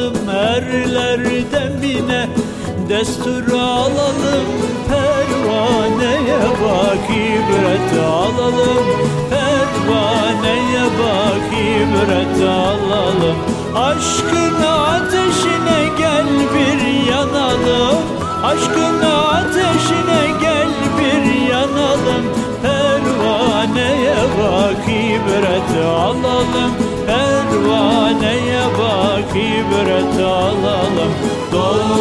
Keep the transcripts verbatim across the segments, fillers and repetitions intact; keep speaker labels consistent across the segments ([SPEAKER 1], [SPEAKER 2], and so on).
[SPEAKER 1] alalım erler demine, destur alalım pervaneye bak ibret alalım, pervaneye bak ibret alalım. Aşkın ateşine gel bir yanalım, aşkın ateşine gel bir yanalım, pervaneye bak ibret alalım, pervaneye bak ibret alalım. Dost,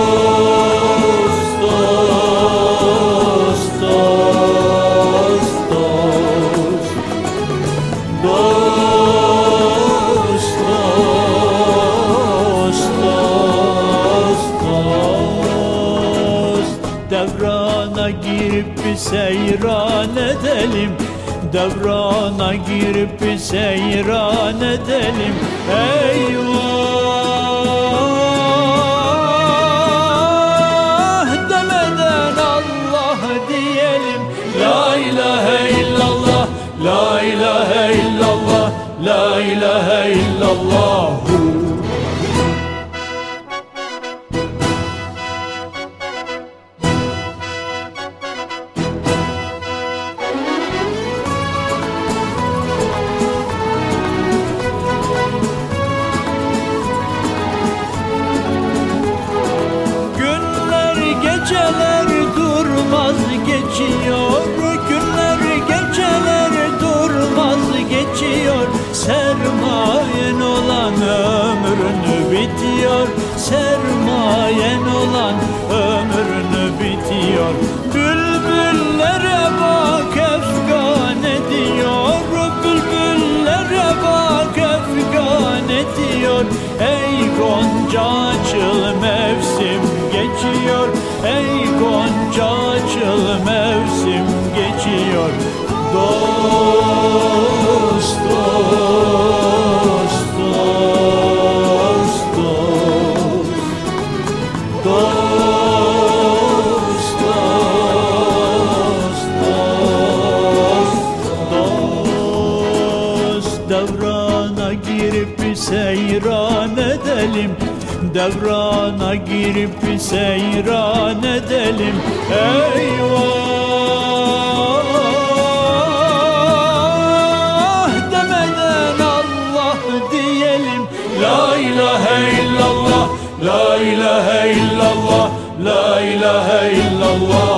[SPEAKER 1] dost, dost, dost, dost, dost, dost, dost. Devrana girip bir seyran edelim, devrana girip bir seyran edelim. Eyvah demeden Allah diyelim. La ilahe illallah, la ilahe illallah, la ilahe illallah. Geceler durmaz geçiyor, günler geceler durmaz geçiyor. Sermayen olan ömrünü bitiyor, sermayen olan ömrünü bitiyor. Bülbüllere bak efgan ediyor, bülbüllere bak efgan ediyor. Ey Gonca açıl mevsim geçiyor, ey Gonca açıl mevsim geçiyor. Dost, dost, dost, dost, dost, dost, dost. Devrana girip seyran edelim, devrana girip seyran edelim. Eyvah demeden Allah diyelim. La ilahe illallah, la ilahe illallah, la ilahe illallah.